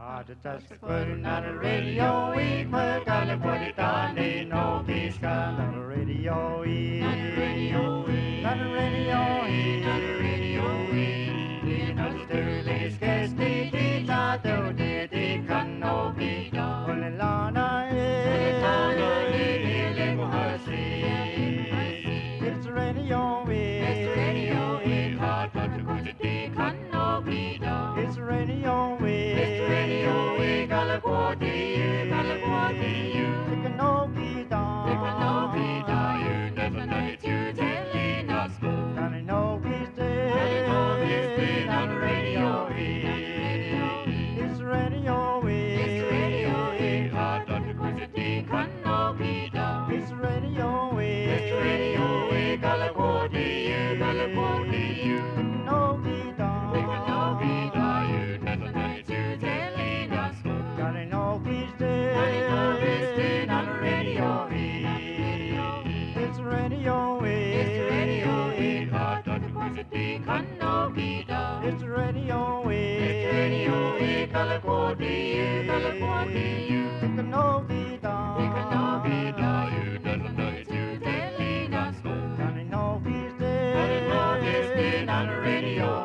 Just putting on the radio, we put on the put it on, ain't no peace on the radio, on the radio, on the radio, on the radio, in Australia, scarce the kids are do the can no be done. On the lana, it's radio, it's radio, hard but to go to the can no be done. It's radio, it's radio, Galaguati, you can no be done. You can no be done, you never know it, you telling us. Can I know he's dead? Can I know he's dead on the radio? It's radio, it's radio, hard not to go to the can no be done. It's radio, Galaguati, you can no be done. You can no be done, you never know it, you telling us. Can I know he's dead? Can I know he's dead on the radio? It's radio, hard not to go to the can no be done. It's radio, Galaguati, you can no be done. You can no be done, you never know it, you telling us. Can I know he's dead? Can I know he's dead on the radio?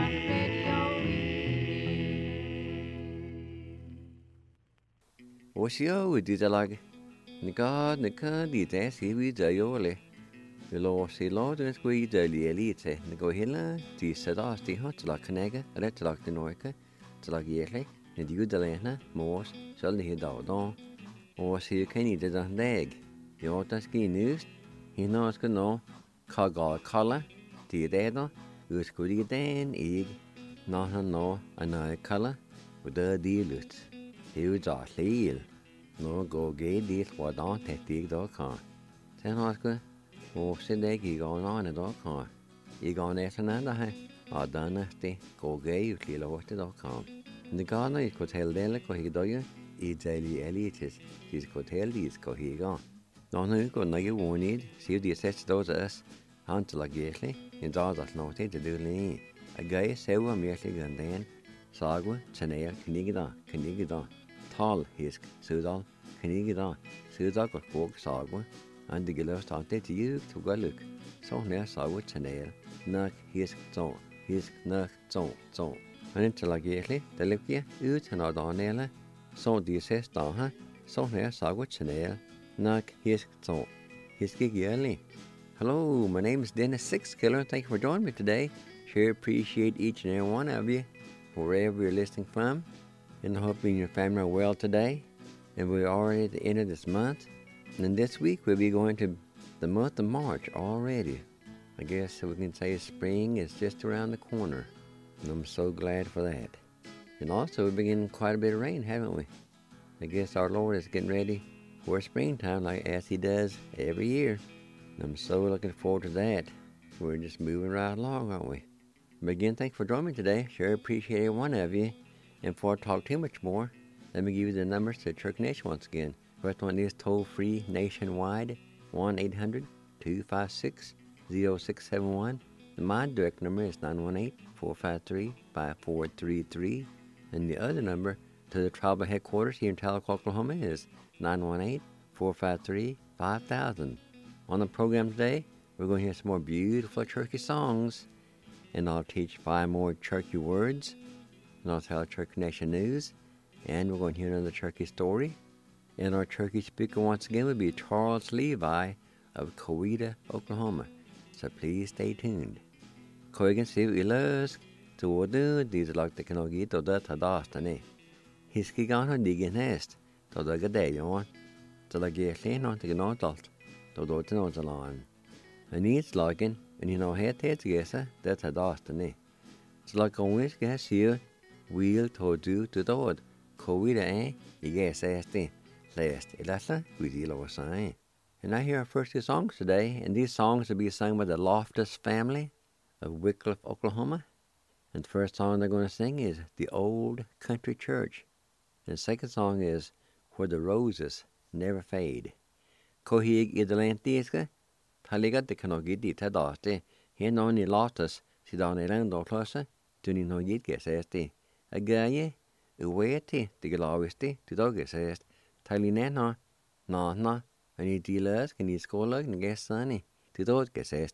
Osio di dalag. Nika di te si vi dayole. Lo si lo den squi dali elite. Nego hilla di sadas di hot la knega, ret la de noike, tlag yele, en di udalena, mos, sal ni don. O si keni de dan dag. Jo ta ski nust. Hina ska no kaga kala di dedo. Uskudi den ig. Na no ana kala. Uda di lut. Hiu da leil. No go gay deal what on tetig dog car. Ten Oscar, oh, sit there, you go on a dog car. You go on another high, or dynasty, go gay, you kill what the dog car. The gardener is could tell Della go he do you, eat daily elites, he's could tell these go he gone. No, go no you won't need, see the assess those us, until like yearly, in doors that noted to do lean. A guy several merely gun then, sagwa, chanel, canigida. Tall hisk, sudal, knigida, sudak or folk sagwa, and the gillost on it you to go look. So near sagwa chanel, nak hisk zon. And until I get the lipia, ut and adonella, so the assess daha, so near sagwa chanel, nak hisk zon. Hiski yearly. Hello, my name is Dennis Sixkiller. Thank you for joining me today. Sure appreciate each and every one of you, wherever you're listening from. And I hope you and your family are well today. And we're already at the end of this month. And this week we'll be going to the month of March already. I guess we can say spring is just around the corner. And I'm so glad for that. And also we've been getting quite a bit of rain, haven't we? I guess our Lord is getting ready for springtime as He does every year. And I'm so looking forward to that. We're just moving right along, aren't we? But again, thanks for joining me today. Sure appreciate every one of you. And before I talk too much more, let me give you the numbers to Church Nation once again. First one is toll-free nationwide, 1-800-256-0671. My direct number is 918-453-5433. And the other number to the tribal headquarters here in Tahlequah, Oklahoma is 918-453-5000. On the program today, we're going to hear some more beautiful Cherokee songs. And I'll teach 5 more Cherokee words. And I'll tell Cherokee Nation news, and we're going to hear another Cherokee story. And our Cherokee speaker once again will be Charles Levi of Coweta, Oklahoma. So please stay tuned. Koigan siu ilusk, to ordu, these like the canogi to the tadastane. Hiski gan on digging nest, to the gadeon, to the getlin on the gnodalt, to the nozalan. And it's logging, and you know, head gesa, that tadastane. It's like always gas here. Wheel to do to the wood. Coweta, yes, last, Elasa, we deal over sign. And I hear our first 2 songs today, and these songs will be sung by the Loftus family of Wycliffe, Oklahoma. And the first song they're going to sing is The Old Country Church. And the second song is Where the Roses Never Fade. Kohig idalantiska, taliga de kanogidi tadaste, here no ni Loftus, sidon eland or closer, to ni no yit guess esti. A gaye, Uweti, the Galawisti, the dog says, Talinena, no, and you dealers can you score like and guess sunny, the dog says.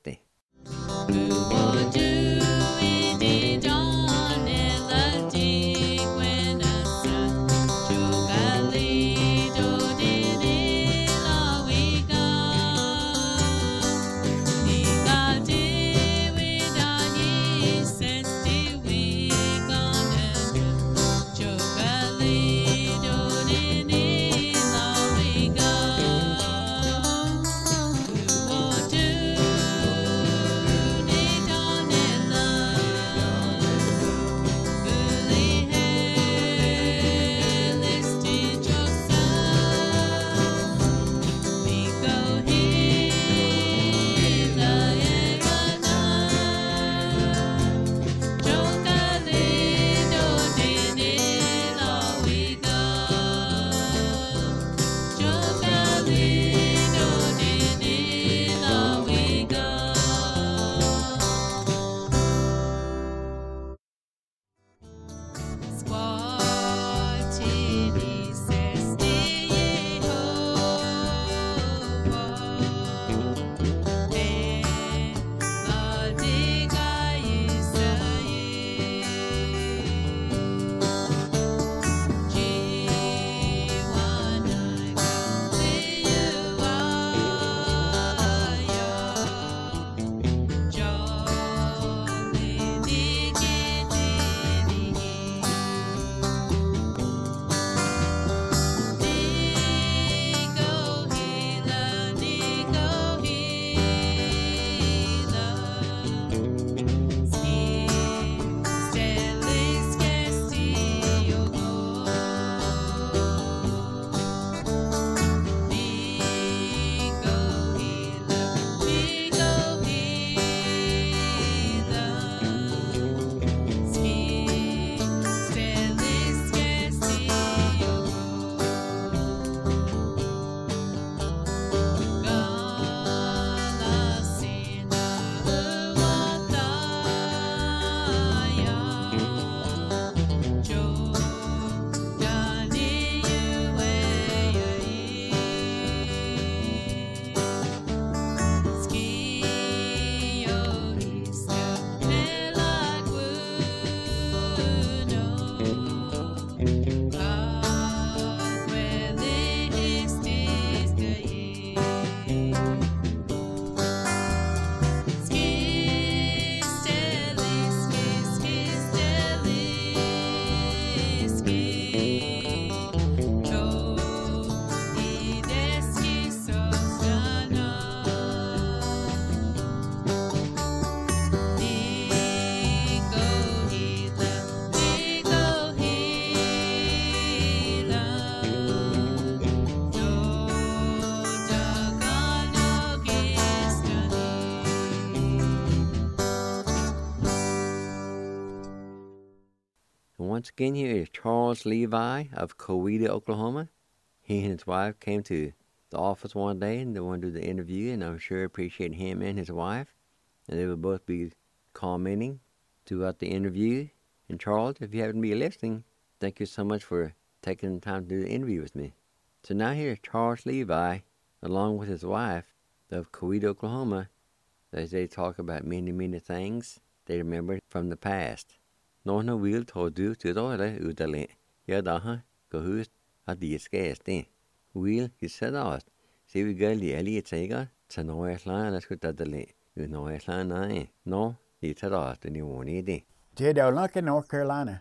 Once again, here is Charles Levi of Coweta, Oklahoma. He and his wife came to the office one day and they wanted to do the interview, and I'm sure appreciate him and his wife. And they will both be commenting throughout the interview. And Charles, if you happen to be listening, thank you so much for taking the time to do the interview with me. So now here is Charles Levi, along with his wife of Coweta, Oklahoma, as they talk about many, many things they remember from the past. Nå vil ta du til dårlig utdeling. Ja da, gå hus at de skal stå. Vil I sætte os. Se vi gør lige lige sikkert. Så når jeg slår, der skal det lige. Når jeg slår, nej. Nå, I sætter os, det er i det. Det er nok i North Carolina.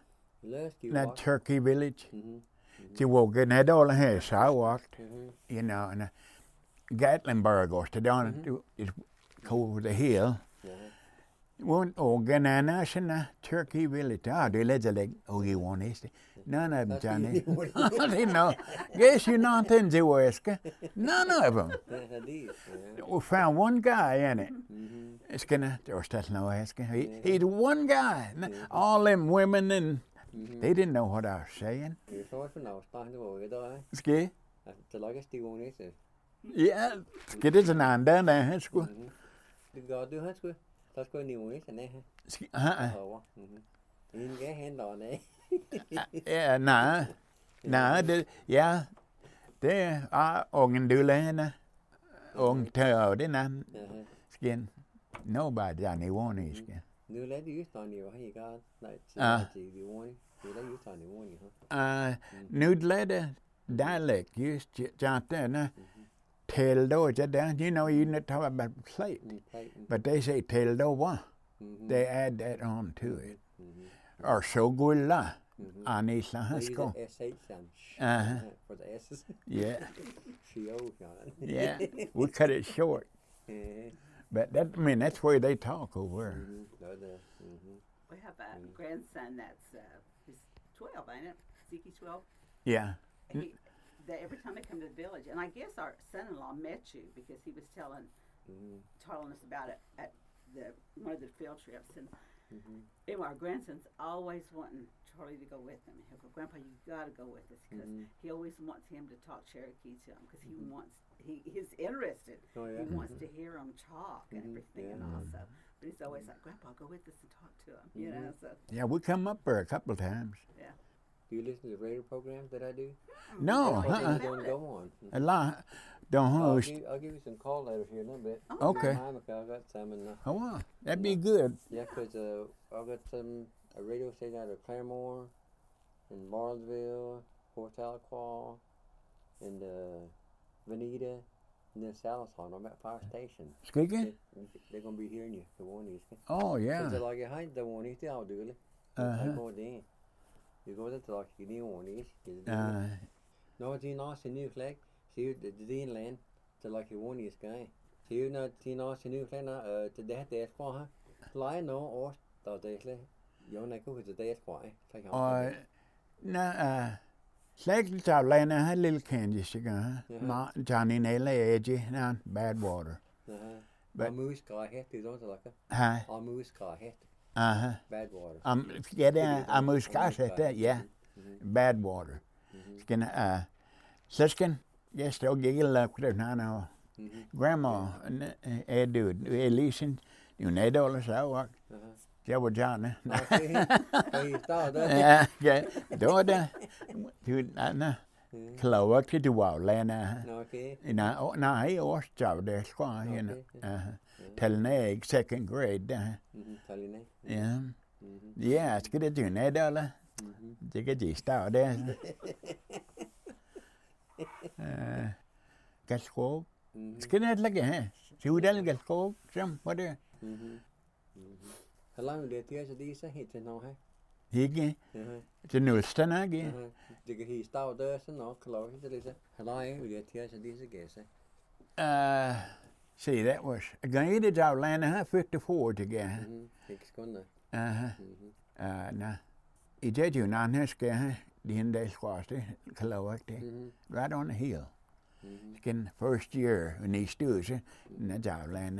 That Turkey Village. De walk in that all here, so I walked, you know, and Gatlinburg or to down, it's over the hill. One organization, Turkey Village. They let like, you want this? None of them, Johnny. I didn't know. Guess you nothing to ask. None of them. We found one guy in it. It's gonna, or that's no asking. He's one guy. All them women and they didn't know what I was saying. Ski? Yeah, get it and down there. That's good. Ingen kan hente det. Ja, nej, det er ungen du lærte. Ungen tør det nan. Skin. Nobody Johnny warning skin. Nu lad det just on you. Hey, God. Nej, det warning. Nu lad just on you warning. Nu lad det dialect just jante tell do that. You know you not talk about plate. But they say tell do what. They add that on to it. Or so good la. Anisa Haskell. For the S's. Yeah. Yeah. We cut it short. But that's where they talk over. We have a grandson that's he's 12, ain't it? Zeke's 12. Yeah. Every time they come to the village, and I guess our son-in-law met you because he was telling us about it at one of the field trips, and anyway, our grandson's always wanting Charlie to go with him. He'll go, Grandpa, you got to go with us, because he always wants him to talk Cherokee to him, because he's interested. Oh, yeah. He wants to hear him talk and everything, and also. But he's always like, Grandpa, go with us and talk to him. You know, so. Yeah, we come up there a couple of times. Yeah. Do you listen to the radio programs that I do? No, Don't go on. A lot. Don't host. I'll give you some call letters here in a little bit. Okay. I got some in Oh, wow. That'd be good. Yeah, because I got a radio station out of Claremore, in Barnesville, Port Tahlequah, and Veneta, and then Sallisaw. I'm at Fire Station. Speaking? They're going to be hearing you, the one is. Oh, yeah. Så like jag the one is all do it. Går det. Det går det like you need one is. No, det är nice new flag. See the inland to like you one is guy. See you not nice new flag na to det kvar här. Lie no or då det jag när går det kvar. Og slægt av landet har lille kendis, ikke? Nå, Johnny Nella Edge, nej, Badwater. But moose car het, du don't like. Ha. Moose car het. Badwater. Ja, det er muskasset der, ja. Badwater. Skin, sisken, jeg stod ikke lagt det, nej, Grandma, dude, Elisen, du nedholder sig også. Det var Johnny. Ja, det var det. Du, klover til du var landet. Nej, også tager det skvar, Talnæg, second grade, der. Ja. Ja, skal det du nedholder? Det kan de stå der. Galskog. Skal det lægge her? Sydal Galskog, som var det? How long did det så hit til nå her? Ikke. Til Nulsten, ikke? Det kan he stå der så nå klar til det. How long did det så gæse? See, that was again. It's our land. 54 together. Ikke skunde. Nah. I did you not have the Inday squash, Kalawak, right on the hill. Skin first year when he stews, that's our land.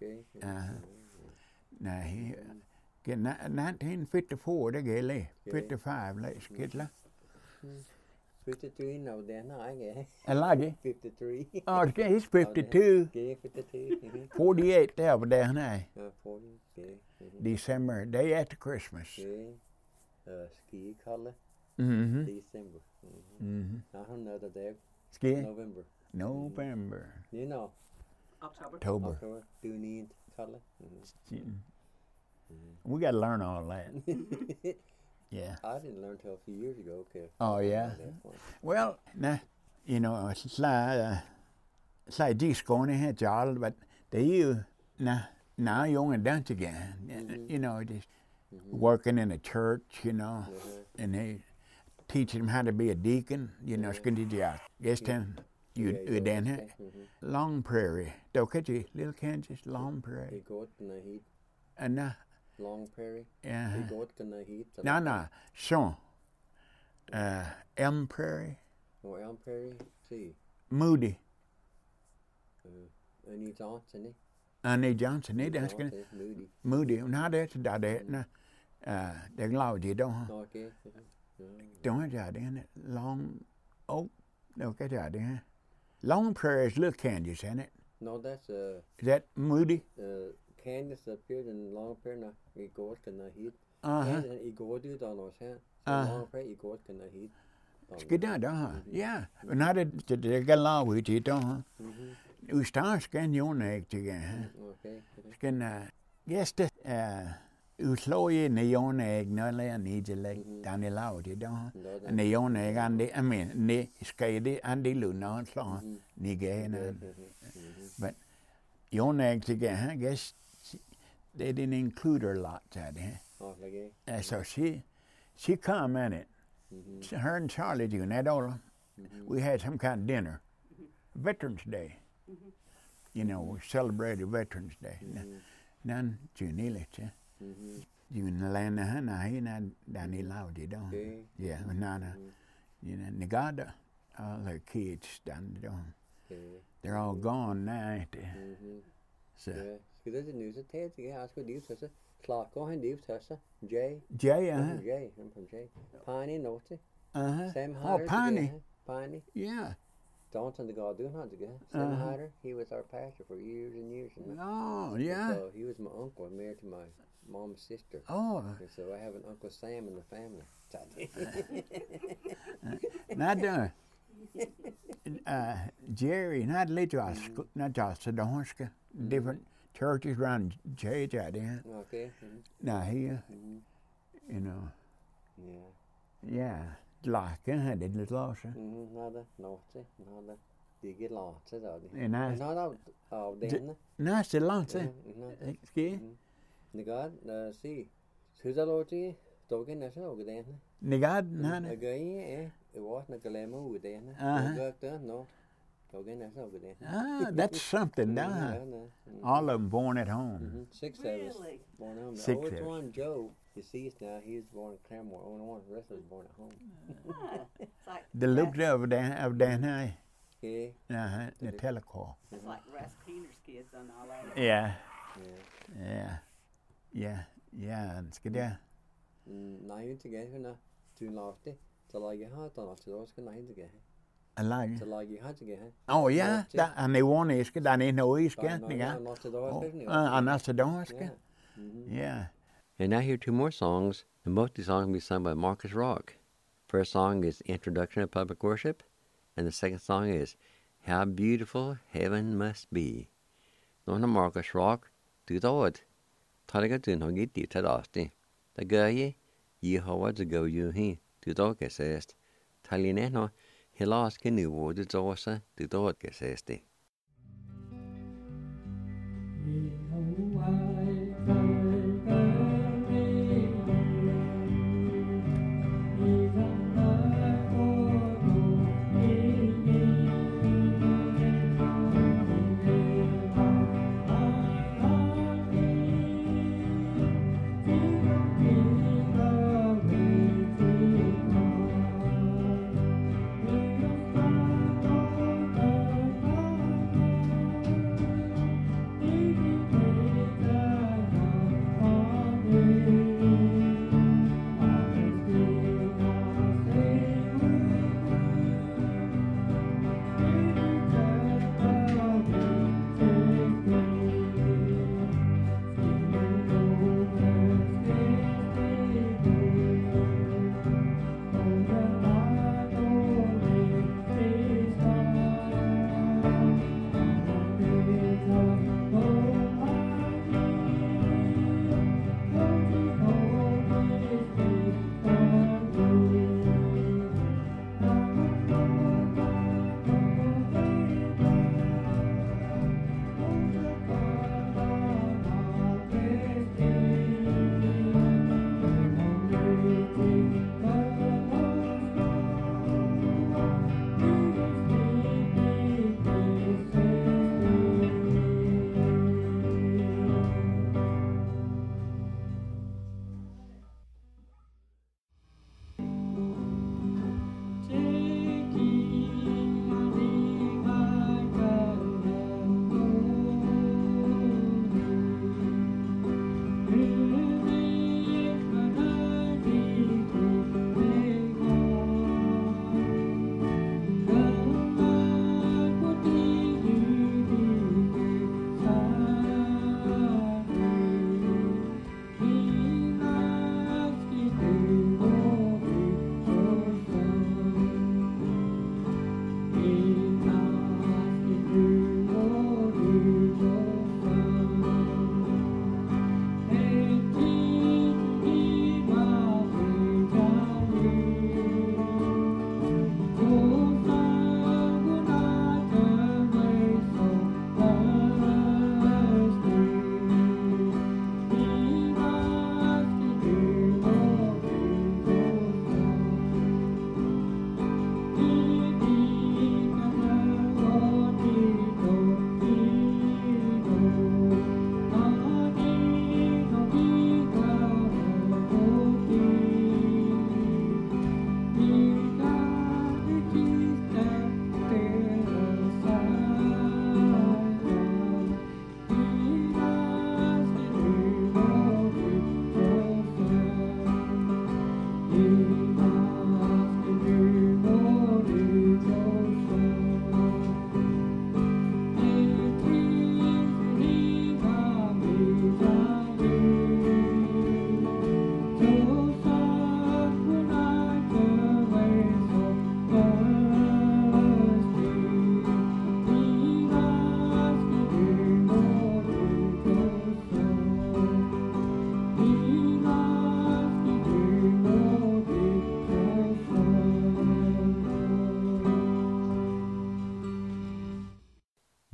Now he get 1954 they get lay 55 let's get la. 53 now then I get. I like it. 53. Oh, he's 52. 52. 48 there over there now. 40. December, day after Christmas. Ski color. December. I don't know the day. Ski. November. You know. October. Do you need color? We got to learn all that. Yeah. I didn't learn till a few years ago. Okay. Oh yeah. Well, nah, you know, it's like these going ahead, Charles, but they now young and dance again. You know, just working in a church, you know, and they teaching them how to be a deacon. You know, it's good to job. Guess them. You done it. Long Prairie. Don't catch you, little Kansas, Long Prairie. And Long Prairie. Yeah. No. So, Elm Prairie. Oh, Elm Prairie. See. Moody. Annie Johnson. Annie Johnson. That's good. Moody. Now that's that. They're loud. You don't. Okay. Don't have that in it. Long Oak. No, get that in. Long Prairie is little Kansas, isn't it? No, that's Is that Moody? Kansas appeared in Long Prairie. We go to the heat. igår du då nås här. Så för igår kan det hit. Skida då. Ja. Men hade det gala vi det då. Ustaskan jonek igen. Okej. Skan gäste uslåje nejonek när ni det Daniel Laudi då. Nejonek ande I mean ne skade ande luna så ni gena. But jonek again guess they didn't include her lot that. So she commented. Her and Charlie doing that all. We had some kind of dinner. Veterans Day. You know, we celebrated Veterans Day. Nan Junilite. Jun Lana Hana Danny Laudi don't. Yeah, Nana. You know, Negada, all their kids stand on. They're all gone now, ain't they? So Skal det news at tale again? I skulle live til Clark og han liv til Jay. Jay, Jay, I'm from Jay. Piney Naughty. Sam Hyder. Oh, Piney. Piney. Yeah. Daunton the God doing how to go. Sam Hyder, he was our pastor for years and years. Oh, yeah. So he was my uncle, married to my mom's sister. Oh. And so I have an Uncle Sam in the family. Not Jerry, not just Sedonska, different churches around Jay there. Okay. Now here, you know. Yeah. Like det lite låse. Nada, naughty, nada. De get lost så det. Nej. Nada av den. Nej, det låse. Ski. Negad, se. Hur låter dogen är så den. Negad, nej. Gay det var när glömma ut den. Det no. Dogen är så den. That's something, all of them born at home. 6 of us born at home. Six Which one, Joe? Deceased now. He was born in Claremore. Only one. The rest was born at home. It's like The looked of Dan High. Yeah. The telecall. It's like Russ Keener's kids on all that. Yeah. And skida. Nej, inte gärna när du låter. Så lägger jag hatt annars så ska nej inte gärna. Alive. Så lägger jag hatt gärna. Oh yeah, and they want is that ain't no is Ja. Yeah. And now hear two more songs, and both these songs will be sung by Marcus Rock. First song is Introduction to Public Worship, and the second song is How Beautiful Heaven Must Be. Nå når Marcus Rock, du dåd, talega du nå gitt dit til dasti. Da gøye, Jehova til gå jo hi, du dåd gesest. Taline nå, helaske nivå du dåse, du dåd gesesti.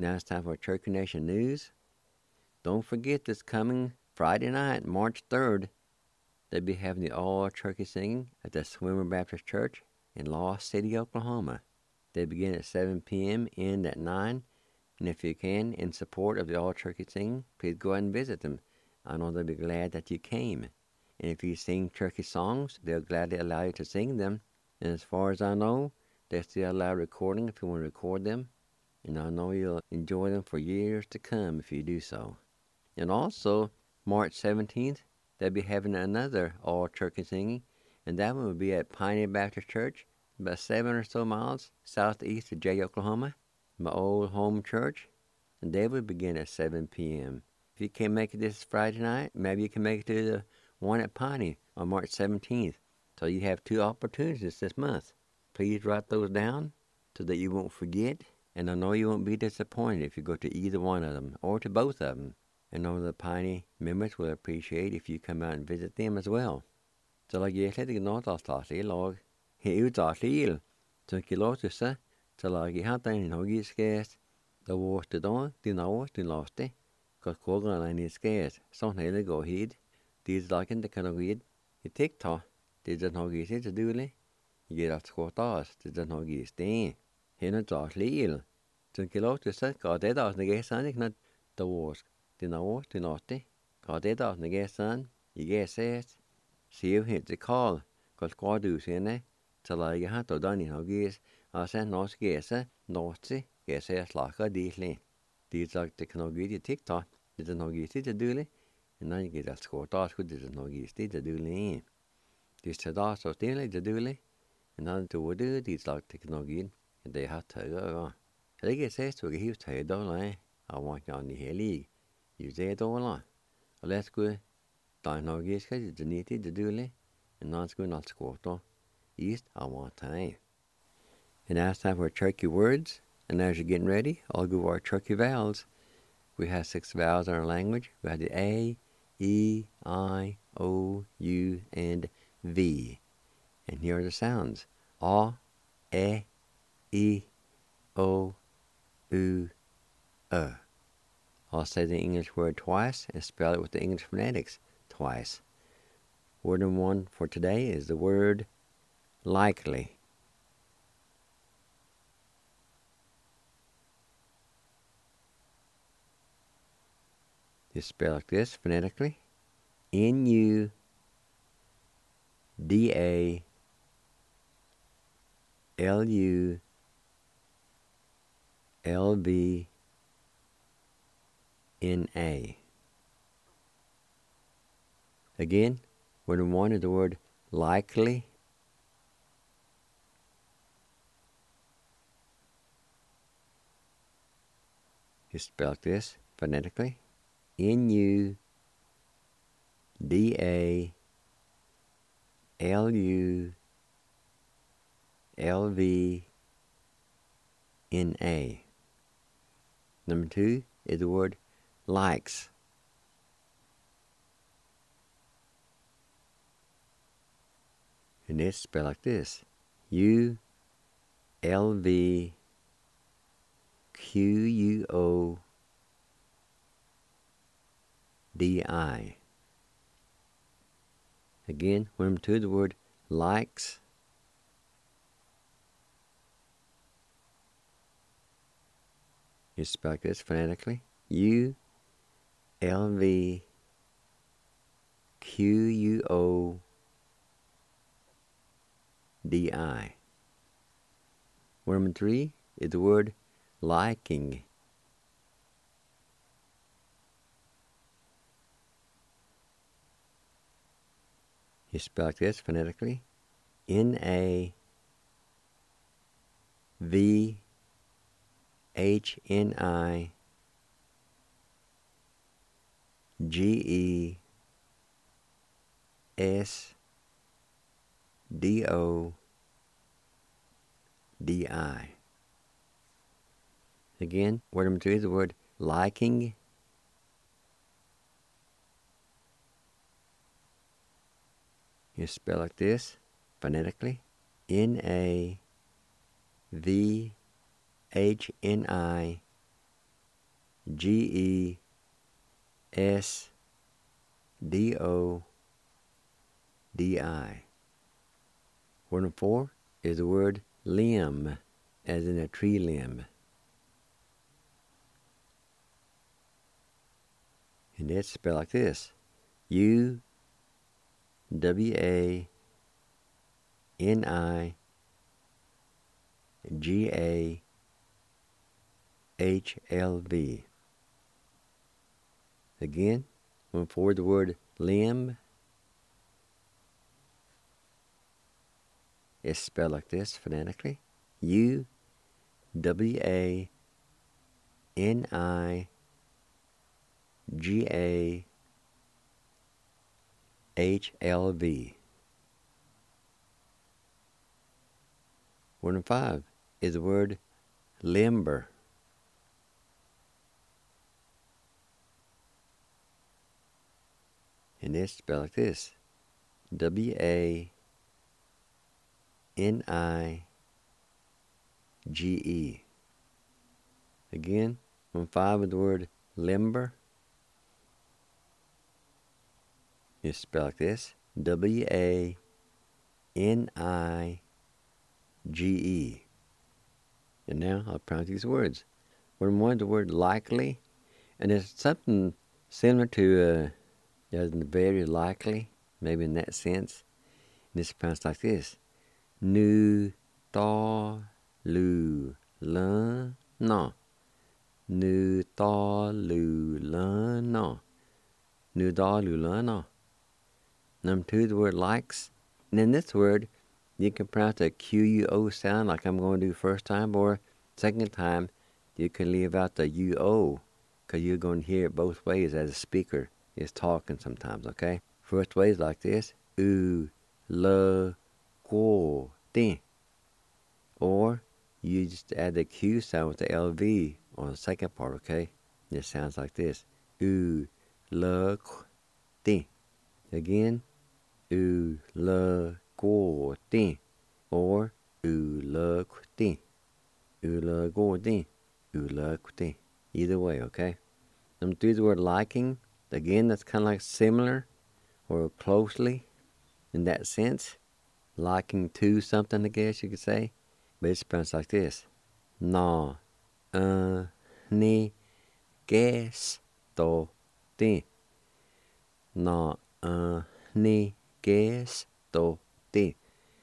Now it's time for Cherokee Nation News. Don't forget this coming Friday night, March 3rd, they'll be having the all-turkey singing at the Swimmer Baptist Church in Lost City, Oklahoma. They begin at 7 p.m., end at 9. And if you can, in support of the all-turkey singing, please go ahead and visit them. I know they'll be glad that you came. And if you sing turkey songs, they'll gladly allow you to sing them. And as far as I know, they still allow recording if you want to record them. And I know you'll enjoy them for years to come if you do so. And also, March 17th, they'll be having another all-turkey singing. And that one will be at Piney Baptist Church, about 7 or so miles southeast of Jay, Oklahoma. My old home church, and they will begin at 7 p.m. If you can't make it this Friday night, maybe you can make it to the one at Piney on March 17th. So you have 2 opportunities this month. Please write those down so that you won't forget, and I know you won't be disappointed if you go to either one of them or to both of them. And all the Piney members will appreciate if you come out and visit them as well. Så la jeg slett ikke noe til lag. He utsatt så ikke lov til seg. Så la jeg hatt en noe skæst. Da var det da, din år, din laste. Hva kåren en skæst. Sånn hele går hit. De dagen det kan gå hit. I TikTok, det er noe i sitt dulig. Jeg er at skått av, det er noe i sted. Henne tar lil. Så ikke lov til seg. Hva det da, når jeg sann ikke når det var din år, din laste. Hva det da, når jeg sann. Jeg er sett. Siv helt til Karl. Hva skal du sine. Så la jeg hatt og da noe Asa norsk gese, norsi, gese slaka ditli. De sagt det kan noe i TikTok, det er noe i stedet dulig, men når jeg er skåret skulle det er noe i stedet dulig. De ser da så stille det dulig, men når det var det, de sagt det kan noe i, det har tøyre. Jeg ikke sett så jeg hivet tøyre dårlig, jeg var ikke an i hele lig, jeg ser dårlig. Og lett skulle, da noe i skal det nytt i det dulig, men når skulle alt skåret, east, I want tøyre. And now it's time for turkey words. And as you're getting ready, I'll go over our turkey vowels. We have 6 vowels in our language. We have the A, E, I, O, U, and V. And here are the sounds. A, E, O, U, I'll say the English word twice and spell it with the English phonetics twice. Word number 1 for today is the word likely. You spell like this phonetically. N-U-D-A-L-U-L-B-N-A. Again, word number 1 is the word likely. You spell like this phonetically. N-U-D-A-L-U-L-V-N-A. Number 2 is the word likes. And it's spelled like this. U-L-V-Q-U-O-D-I. Again, number 2, the word likes. You spell like this phonetically. U-L-V-Q-U-O-D-I. Word number 3 is the word liking. You spell like this phonetically. N-A-V-H-N-I-G-E-S-D-O-D-I. Again, word number 3 is the word liking. You spell like this phonetically. N-A-V-H-N-I-G-E-S-D-O-D-I. G-E-S-D-O-D-I. Word number 4 is the word limb, as in a tree limb. And it's spelled like this: U-W-A-N-I-G-A-H-L-V. Again, when forward the word limb is spelled like this phonetically: U-W-A-N-I-G-A-H-L-V. Word number 5 is the word limber. And it's spelled like this: W-A-N-I-G-E. Again, when 5 is the word limber, it's spelled like this: W-A-N-I-G-E. And now I'll pronounce these words. Word 1 is the word likely, and it's something similar to as in very likely, maybe in that sense. And it's pronounced like this: Nu ta lu lun no. Nu ta lu lun no. Nu da lu lun no. Number 2 is the word likes. And in this word, you can pronounce a Q-U-O sound like I'm going to do first time, or second time, you can leave out the U-O, because you're going to hear it both ways as a speaker is talking sometimes, okay? First way is like this: U, le, go, din. Or you just add the Q sound with the LV on the second part, okay? It sounds like this: U, le, din. Again, U, le, go, din. Or U, le, din. U, le, go, din. U, le, din. Either way, okay? Number 3 is the word liking. Again, that's kind of like similar or closely in that sense. Liking to something, I guess you could say. But it's pronounced like this: Na, ni, ges, to, din. Na, ni, ges, to, din.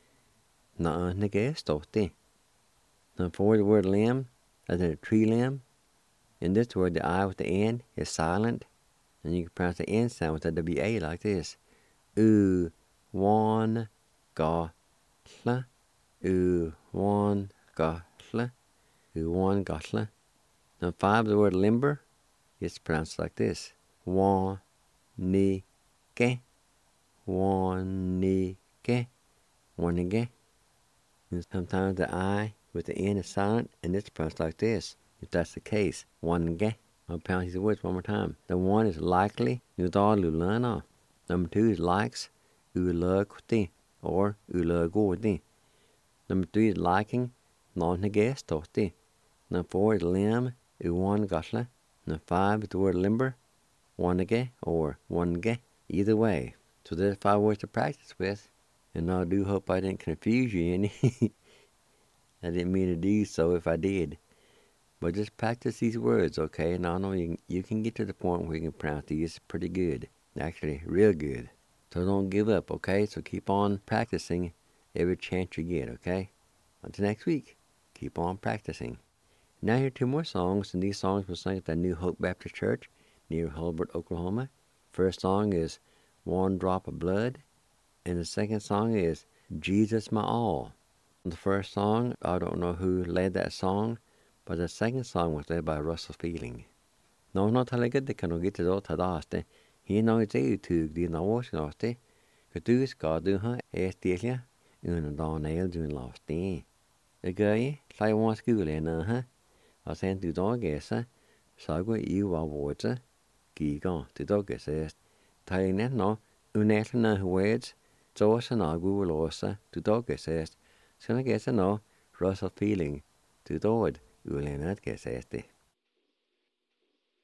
Na, ni, ges, to, din. Now for the word limb, as in a tree limb, in this word the I with the N is silent. And you can pronounce the N sound with the W-A like this: U, wan, ga, tla. U, wan, ga, tla. U, wan, ga, tla. Now 5, the word limber, it's pronounced like this: Wan, ni, ke. Wan, ni, ke. Wan, ni, ke. And sometimes the I with the N is silent, and it's pronounced like this. If that's the case, wan, ke. I'll pronounce these words one more time. The 1 is likely, number 2 is likes, or Number 3 is liking, Number 4 is limb, Number 5 is the word limber, or either way. So there's 5 words to practice with, and I do hope I didn't confuse you any. I didn't mean to do so if I did. But just practice these words, okay? And I know you can get to the point where you can pronounce these pretty good. Actually, real good. So don't give up, okay? So keep on practicing every chance you get, okay? Until next week, keep on practicing. Now here are 2 more songs, and these songs were sung at the New Hope Baptist Church near Hulbert, Oklahoma. First song is One Drop of Blood, and the second song is Jesus My All. The first song, I don't know who led that song, but the second song was led by Russell Feeling. Nå talaga det kan get to tadaste. He no te tug di na wasnaste. Katu ska du ha estelia un dan nail dun laste. The guy play one school in ha. I sent to dog esa. Sagwa you are water. Giga to dog es. Taine no unetna words. Josa na gulosa to dog es. So I guess no Russell Feeling to dog. Ulenat que es este.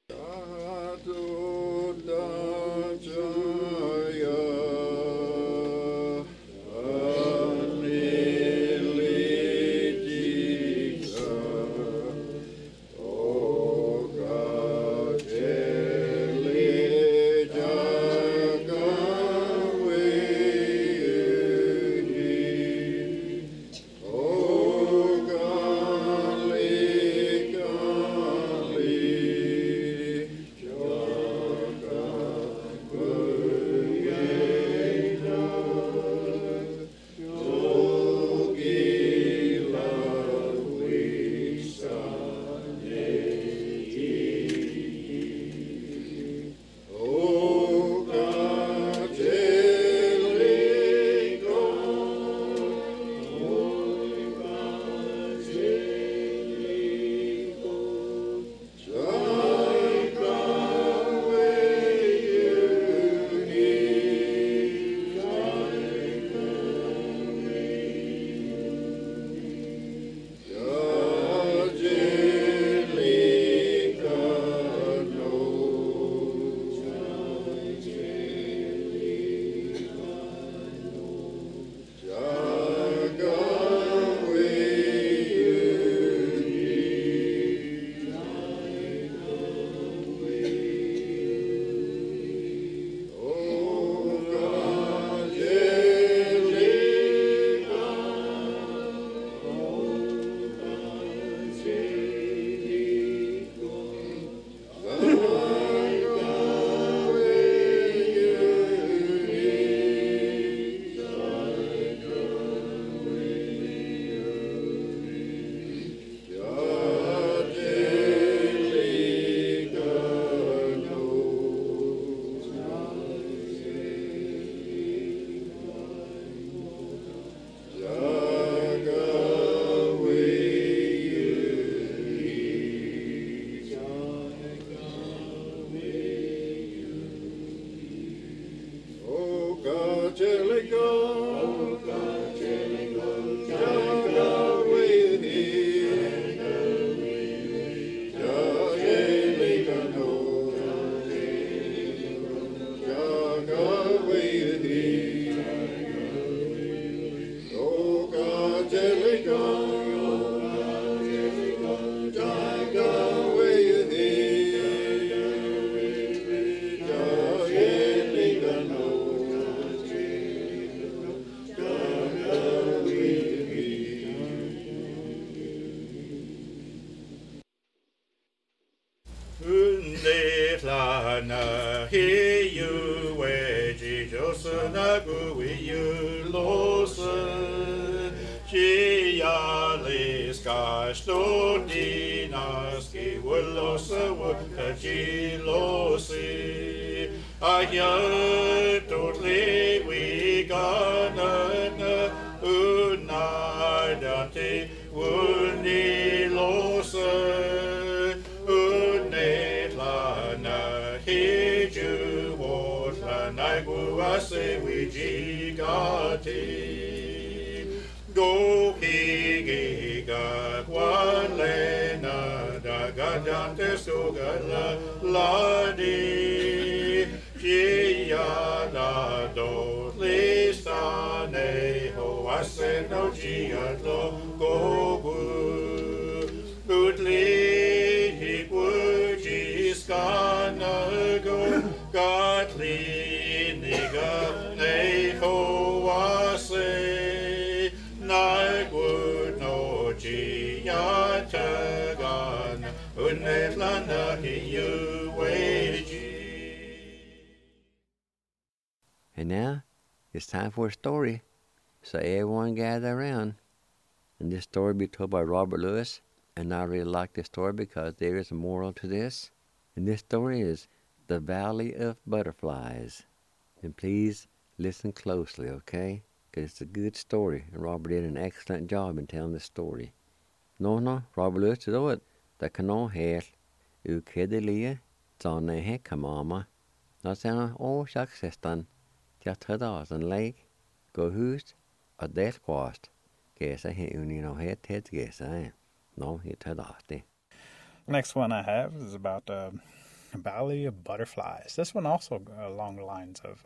And now, it's time for a story, so everyone gather around. And this story will be told by Robert Lewis, and I really like this story because there is a moral to this. And this story is The Valley of Butterflies. And please listen closely, okay? Because it's a good story, and Robert did an excellent job in telling this story. Nå, Robert Lewis tror at det kan nå helt ukedelige, sånn jeg kamama. Nå ser han årsaksestan til at tredje lek, gå hus, og delkvast. Gesa he unino het gesa. No, he tredje. Next one I have is about a valley of butterflies. This one also along the lines of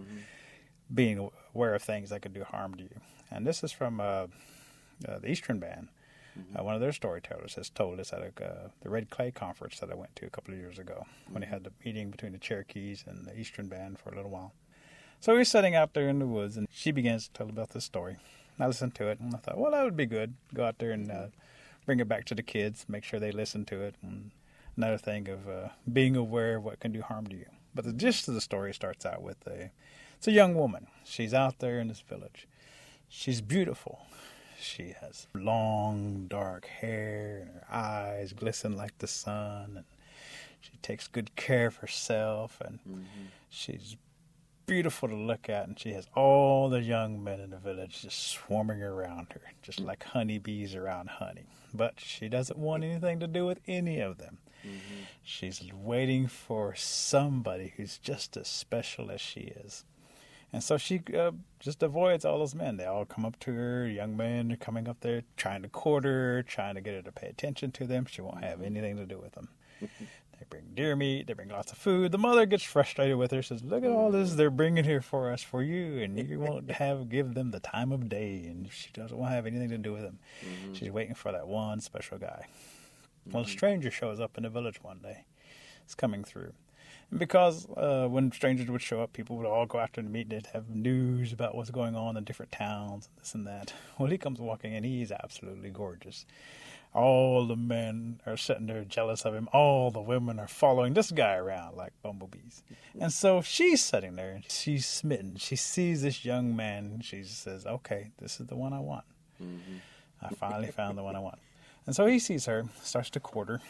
being aware of things that could do harm to you. And this is from the Eastern Band. One of their storytellers has told us at the Red Clay conference that I went to a couple of years ago when they had the meeting between the Cherokees and the Eastern Band for a little while. So we were sitting out there in the woods, and she begins to tell about this story. I listened to it, and I thought, well, that would be good. Go out there and bring it back to the kids, make sure they listen to it. And another thing of being aware of what can do harm to you. But the gist of the story starts out with it's a young woman. She's out there in this village. She's beautiful. She has long, dark hair, and her eyes glisten like the sun, and she takes good care of herself, and she's beautiful to look at, and she has all the young men in the village just swarming around her, just like honeybees around honey. But she doesn't want anything to do with any of them. She's waiting for somebody who's just as special as she is. And so she just avoids all those men. They all come up to her. Young men are coming up there trying to court her, trying to get her to pay attention to them. She won't have anything to do with them. They bring deer meat. They bring lots of food. The mother gets frustrated with her, says, look at all this they're bringing here for us, for you, and you won't give them the time of day. And she doesn't want to have anything to do with them. She's waiting for that one special guy. Well, a stranger shows up in the village one day. It's coming through. And because when strangers would show up, people would all go after the meeting and have news about what's going on in different towns, and this and that. Well, he comes walking in. He's absolutely gorgeous. All the men are sitting there jealous of him. All the women are following this guy around like bumblebees. And so she's sitting there, and she's smitten. She sees this young man, and she says, okay, this is the one I want. I finally found the one I want. And so he sees her, starts to court her.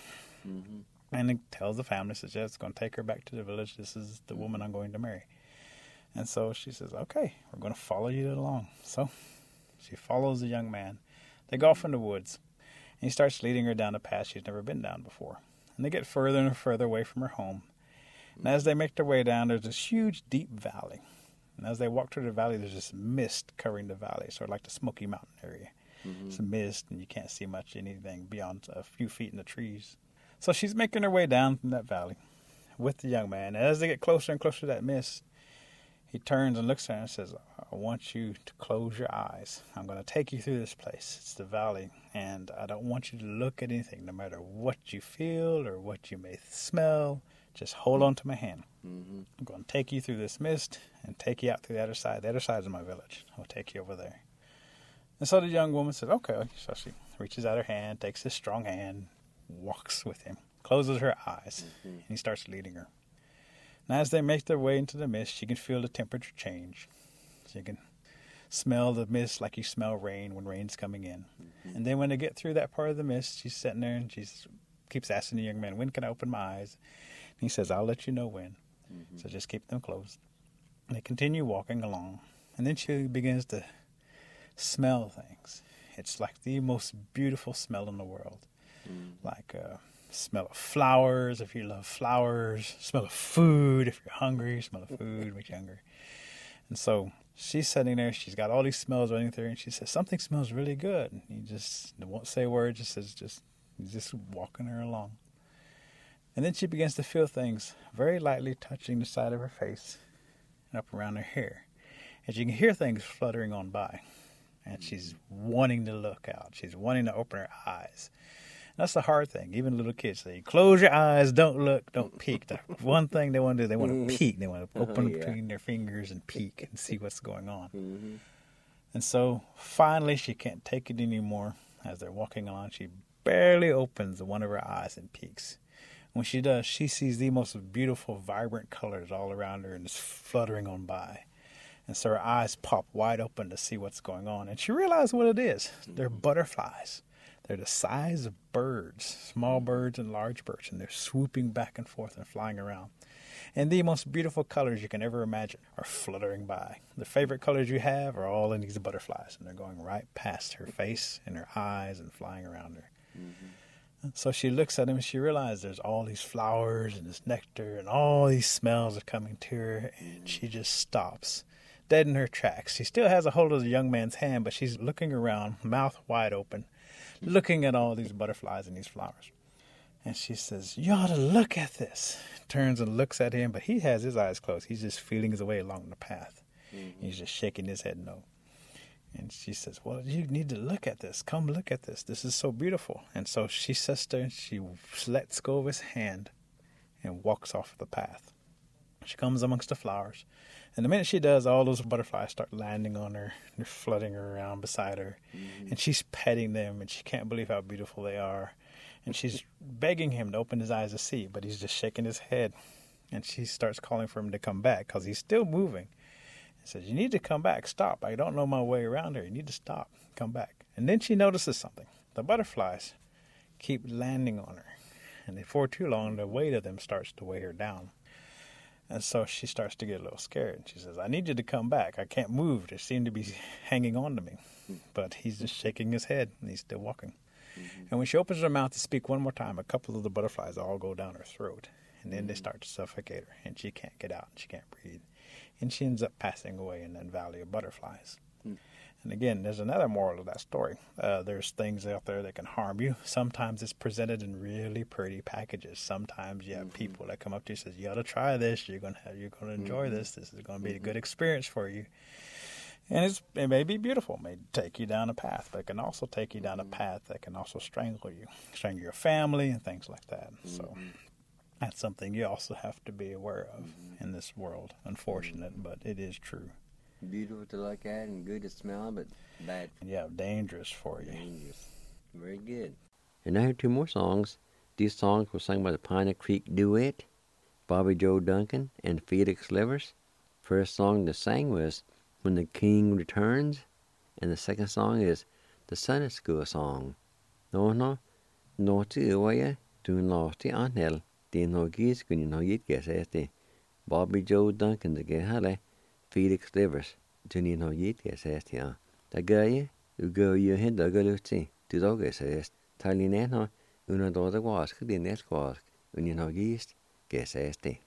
And he tells the family, says, yeah, it's going to take her back to the village. This is the woman I'm going to marry. And so she says, okay, we're going to follow you along. So she follows the young man. They go off in the woods. And he starts leading her down a path she's never been down before. And they get further and further away from her home. And as they make their way down, there's this huge, deep valley. And as they walk through the valley, there's this mist covering the valley, sort of like the Smoky Mountain area. It's a mist, and you can't see much anything beyond a few feet in the trees. So she's making her way down from that valley with the young man. And as they get closer and closer to that mist, he turns and looks at her and says, I want you to close your eyes. I'm going to take you through this place. It's the valley, and I don't want you to look at anything, no matter what you feel or what you may smell. Just hold on to my hand. Mm-hmm. I'm going to take you through this mist and take you out through the other side. The other side is my village. I'll take you over there. And so the young woman says, okay. So she reaches out her hand, takes his strong hand, walks with him, closes her eyes, and he starts leading her. And as they make their way into the mist, she can feel the temperature change. She can smell the mist like you smell rain when rain's coming in. Mm-hmm. And then when they get through that part of the mist, she's sitting there and she keeps asking the young man, when can I open my eyes? And he says, I'll let you know when. Mm-hmm. So just keep them closed. And they continue walking along. And then she begins to smell things. It's like the most beautiful smell in the world. Like smell of flowers if you love flowers, smell of food if you're hungry, smell of food if you're hungry. And so she's sitting there, she's got all these smells running through her, and she says, something smells really good. And he just won't say a word, he's just walking her along. And then she begins to feel things very lightly touching the side of her face and up around her hair. And she can hear things fluttering on by. And she's wanting to look out. She's wanting to open her eyes. That's the hard thing. Even little kids say, close your eyes, don't look, don't peek. The one thing they want to do, they want to peek. They want to open between their fingers and peek and see what's going on. Mm-hmm. And so finally she can't take it anymore. As they're walking along, she barely opens one of her eyes and peeks. When she does, she sees the most beautiful, vibrant colors all around her and it's fluttering on by. And so her eyes pop wide open to see what's going on. And she realizes what it is. They're butterflies. They're the size of birds, small birds and large birds, and they're swooping back and forth and flying around. And the most beautiful colors you can ever imagine are fluttering by. The favorite colors you have are all in these butterflies, and they're going right past her face and her eyes and flying around her. Mm-hmm. So she looks at him and she realizes there's all these flowers and this nectar and all these smells are coming to her, and she just stops, dead in her tracks. She still has a hold of the young man's hand, but she's looking around, mouth wide open, looking at all these butterflies and these flowers. And she says, you ought to look at this. Turns and looks at him, but he has his eyes closed. He's just feeling his way along the path. Mm-hmm. He's just shaking his head no. And she says, well, you need to look at this. Come look at this. This is so beautiful. And so she sits there and she lets go of his hand and walks off the path. She comes amongst the flowers. And the minute she does, all those butterflies start landing on her. They're flooding her around beside her. Mm-hmm. And she's petting them, and she can't believe how beautiful they are. And she's begging him to open his eyes to see, but he's just shaking his head. And she starts calling for him to come back because he's still moving. And says, you need to come back. Stop. I don't know my way around here. You need to stop. Come back. And then she notices something. The butterflies keep landing on her. And before too long, the weight of them starts to weigh her down. And so she starts to get a little scared. She says, I need you to come back. I can't move. They seem to be hanging on to me. But he's just shaking his head, and he's still walking. Mm-hmm. And when she opens her mouth to speak one more time, a couple of the butterflies all go down her throat. And then they start to suffocate her, and she can't get out, and she can't breathe. And she ends up passing away in that valley of butterflies. And again, there's another moral of that story. There's things out there that can harm you. Sometimes it's presented in really pretty packages. Sometimes you have people that come up to you and says, you ought to try this. You're gonna enjoy this. This is going to be a good experience for you. And it may be beautiful. It may take you down a path, but it can also take you down a path that can also strangle you, strangle your family and things like that. So that's something you also have to be aware of in this world. Unfortunate, but it is true. Beautiful to look at and good to smell, but bad. Yeah, dangerous for you. Dangerous. Very good. And now two more songs. These songs were sung by the Piney Creek Duet, Bobby Joe Duncan and Felix Livers. First song they sang was When the King Returns, and the second song is the Sunday School Song. No, ti uwaya, dun losti anhel, din no gis kun no yit gesesti. Bobby Joe Duncan the gehale. Felix Livers, Junin ho yit gesest ja. Da gaie, go you hen da galuti, to dog gesest. Talinen ho, una do the wask, the net wask, unin ho yeast, gesesti.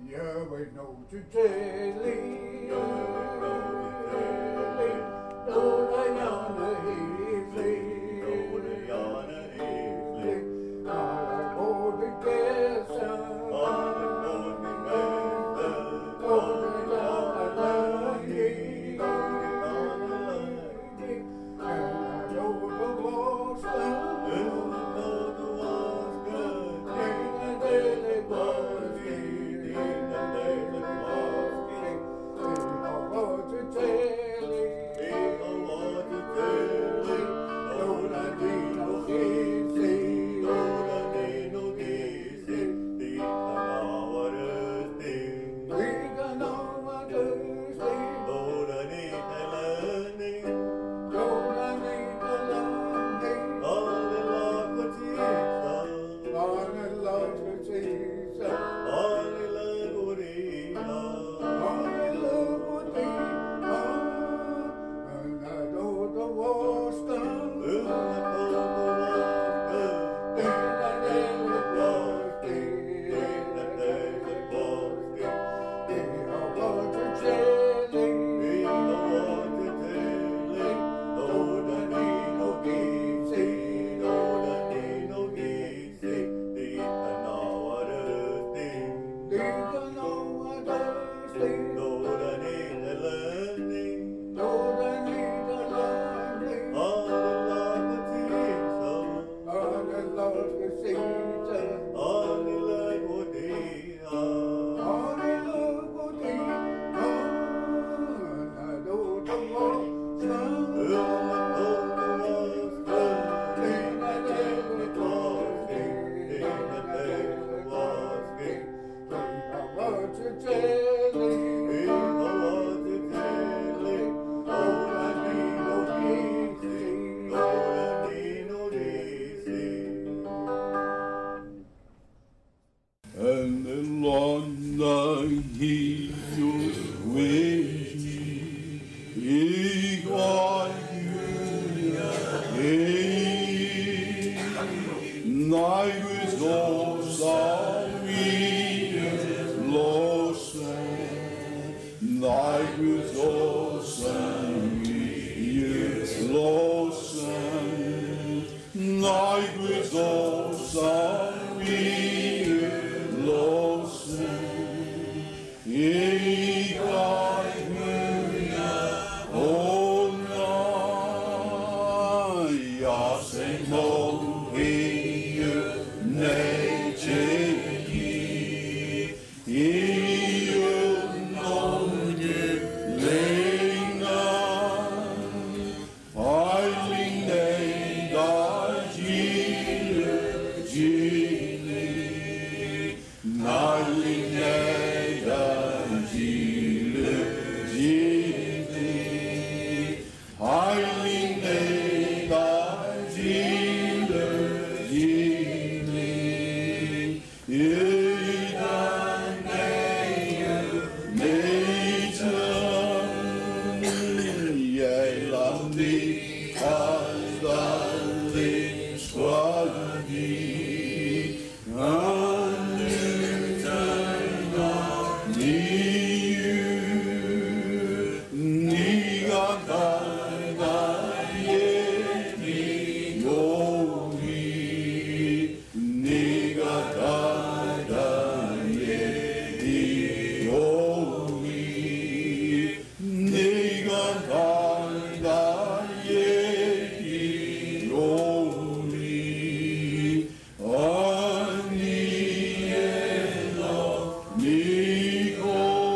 Yahweh knows to tell thee, though the yonder is late, all I go together, all the yonder is, and I know the war's done, in the daily was good, to tell thee, Lord, I need no easy, we can all understand, Lord, I need to learn thee, all the Lord for Jesus, all the Lord for Jesus, all the Lord for thee, all the Lord for thee, and I know the war's done, and I and the Lord he with Nico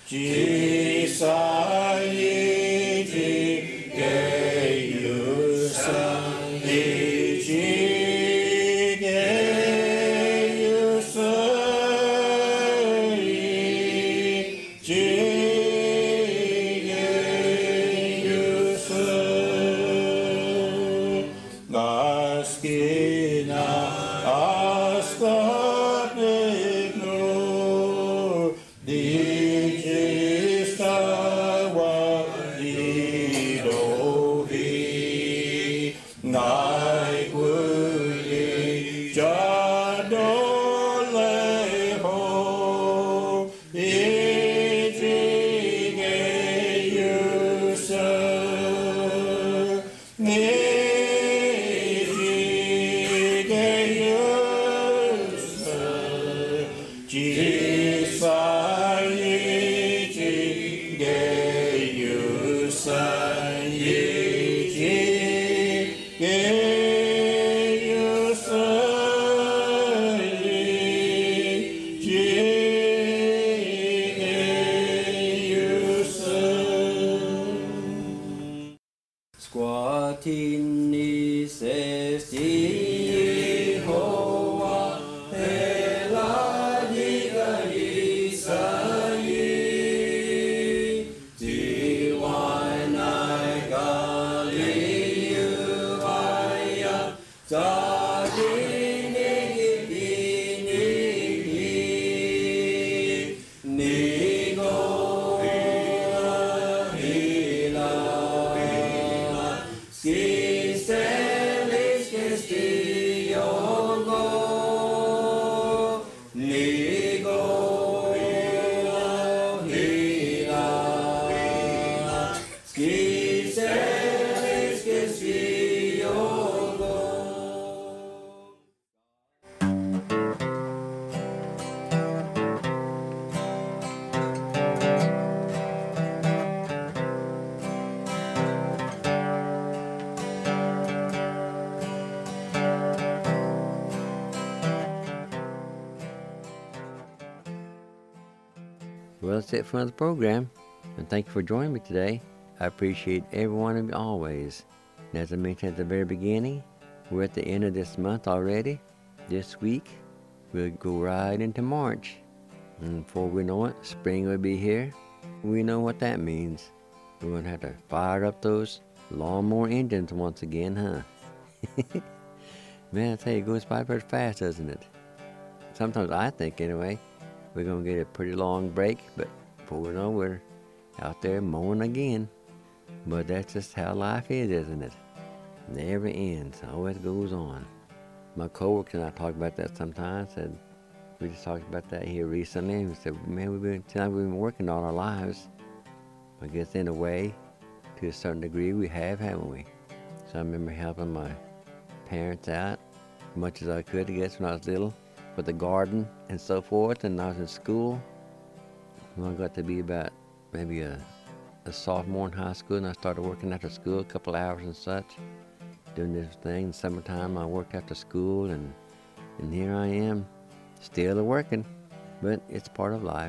Well, that's it for another program, and thank you for joining me today. I appreciate every one of you always. And as I mentioned at the very beginning, we're at the end of this month already. This week, we'll go right into March. And before we know it, spring will be here. We know what that means. We're going to have to fire up those lawnmower engines once again, huh? Man, I tell you, it goes by pretty fast, doesn't it? Sometimes I think, anyway, we're going to get a pretty long break, but before we know, we're out there mowing again. But that's just how life is, isn't it? Never ends, always goes on. My coworker and I talk about that sometimes, and we just talked about that here recently, and we said, man, we've been working all our lives. I guess in a way, to a certain degree, we have, haven't we? So I remember helping my parents out as much as I could, I guess, when I was little, with the garden and so forth, and I was in school. When I got to be about maybe a sophomore in high school, and I started working after school a couple hours and such, doing this thing. In summertime, I worked after school, and here I am, still working, but it's part of life.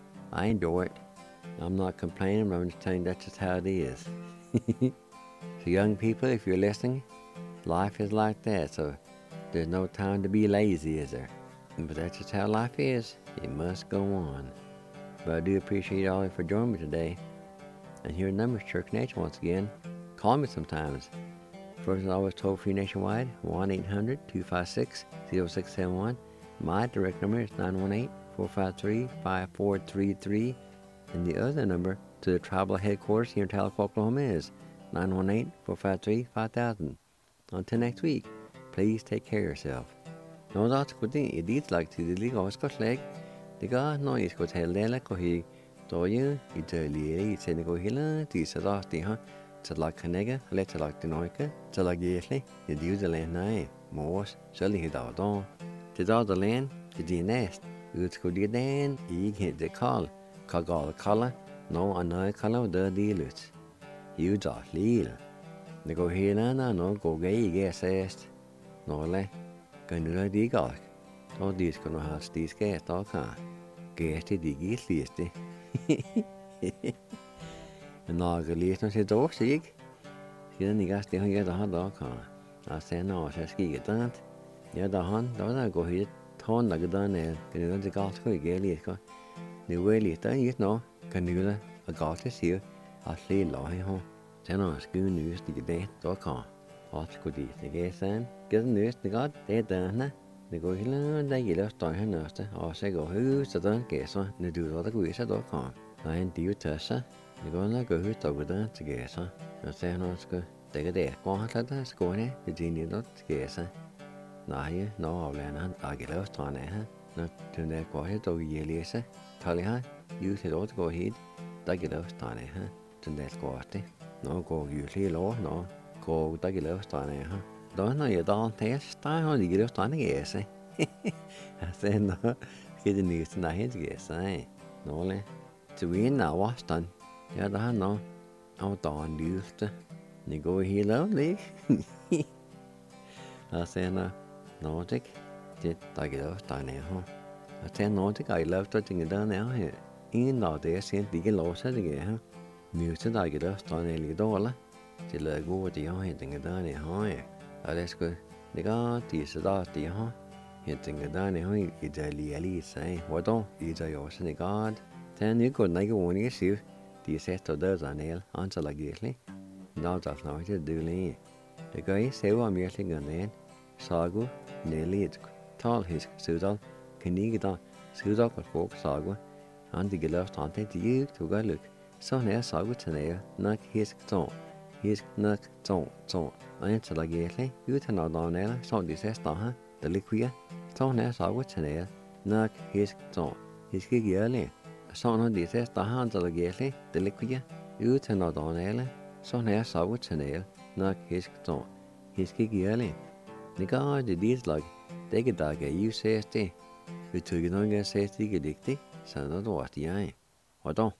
I enjoy it. I'm not complaining, but I'm just telling you that's just how it is. So young people, if you're listening, life is like that, so there's no time to be lazy, is there? But that's just how life is. It must go on. But I do appreciate all of you for joining me today. And here are the numbers, Church Nation, once again. Call me sometimes. First, is always toll-free nationwide, 1-800-256-0671. My direct number is 918-453-5433. And the other number to the tribal headquarters here in Tahlequah, Oklahoma is 918-453-5000. Until next week, please take care of yourself. Nå da skulle I dit lag til det ligger også sleg. Det gør, når I skal tale det, eller I døje, I dølige, I tænder gå hele, de så da, de har, så lag knække, eller så lag det nøjke, så lag jæsle, I de ud af land, nej, mors, så lige der da. Til da der land, til de næst, ud skulle de den, I ikke det kald, kagal kalde, nå og nøje kalde, og der de løt. I ud da lille. Det går hele, nå går gæ, I sæst, nå le. Ganula di gak, og de skal nå ha stiske etter hva. Gæste de gik liste, Nå, jeg lige sådan set også, ikke? Siden jeg også det har jeg der har der kan. Og sen når jeg skal ikke dant. Ja, der går hit. Han der gør der kan jo det godt gå ikke lige så. Nu er lige der ikke nå. Kan du da og godt det siger. Og se lå her. Sen når jeg skal nøjes det det der kan. Og skulle det det sen. Gør det nøjes det godt. Det der ne. Det går hele der gælder støj her næste. Og så går højt så der kan så. Når du der går så der kan. Nej, en diotesse. Det går nok højt over der til gæser. Og så når skal det går han der skåne. Det er niet dat gæser. Nej, når aflander han agiløs strand af her. Når den der går helt og læse. Taler her. Jul til år går helt. Der agiløs strand af her. Den der går det. Når går jul til år, når går der agiløs strand af her. Da når jeg der tæs, der har de agiløs strand af gæser. Så når skal det næste der helt gæser. Nå le. Til en af afstand. Ja, der har nå. Og der en lyste. Det går helt af, ikke? Og så Nordic, det der gælder også der nær her. Og så Nordic, jeg lavede der ting der nær her. Ingen af det er sent, de kan lov sig det her. Mye der gælder også der nær lige dårlig. Det lader gode, de har ting der nær her. Og det skal, det gør disse der, de har. Ting der nær her, i der lige sig. Hvor dog, i der jo også det gør. Det er nyt godt, når ikke ordentligt siv. De sætter der nær, antal af gældig. Nå, der snakker det dølige. Det gør I selv om jeg tænker ned. Sagu, nelit, talhisk, sudal, kanigda, sudal og folk sagu. Han de geløft han til de tog af lyk. Så sagu til nære, nok hisk nok tog. Og en til at gælde, uden at der nære, som de sætter her, der likvier. Så sagu til nære, nok hisk ikke gælde. Så når de sætter her, der gælde, der likvier, uden at der nære, så sagu til nære, nok hisk ikke gælde. Det gør det lidt slag. Det er ikke der kan I sætte det. Vi tykker nogen gange sætte ikke rigtigt, så når du også de er. Og da?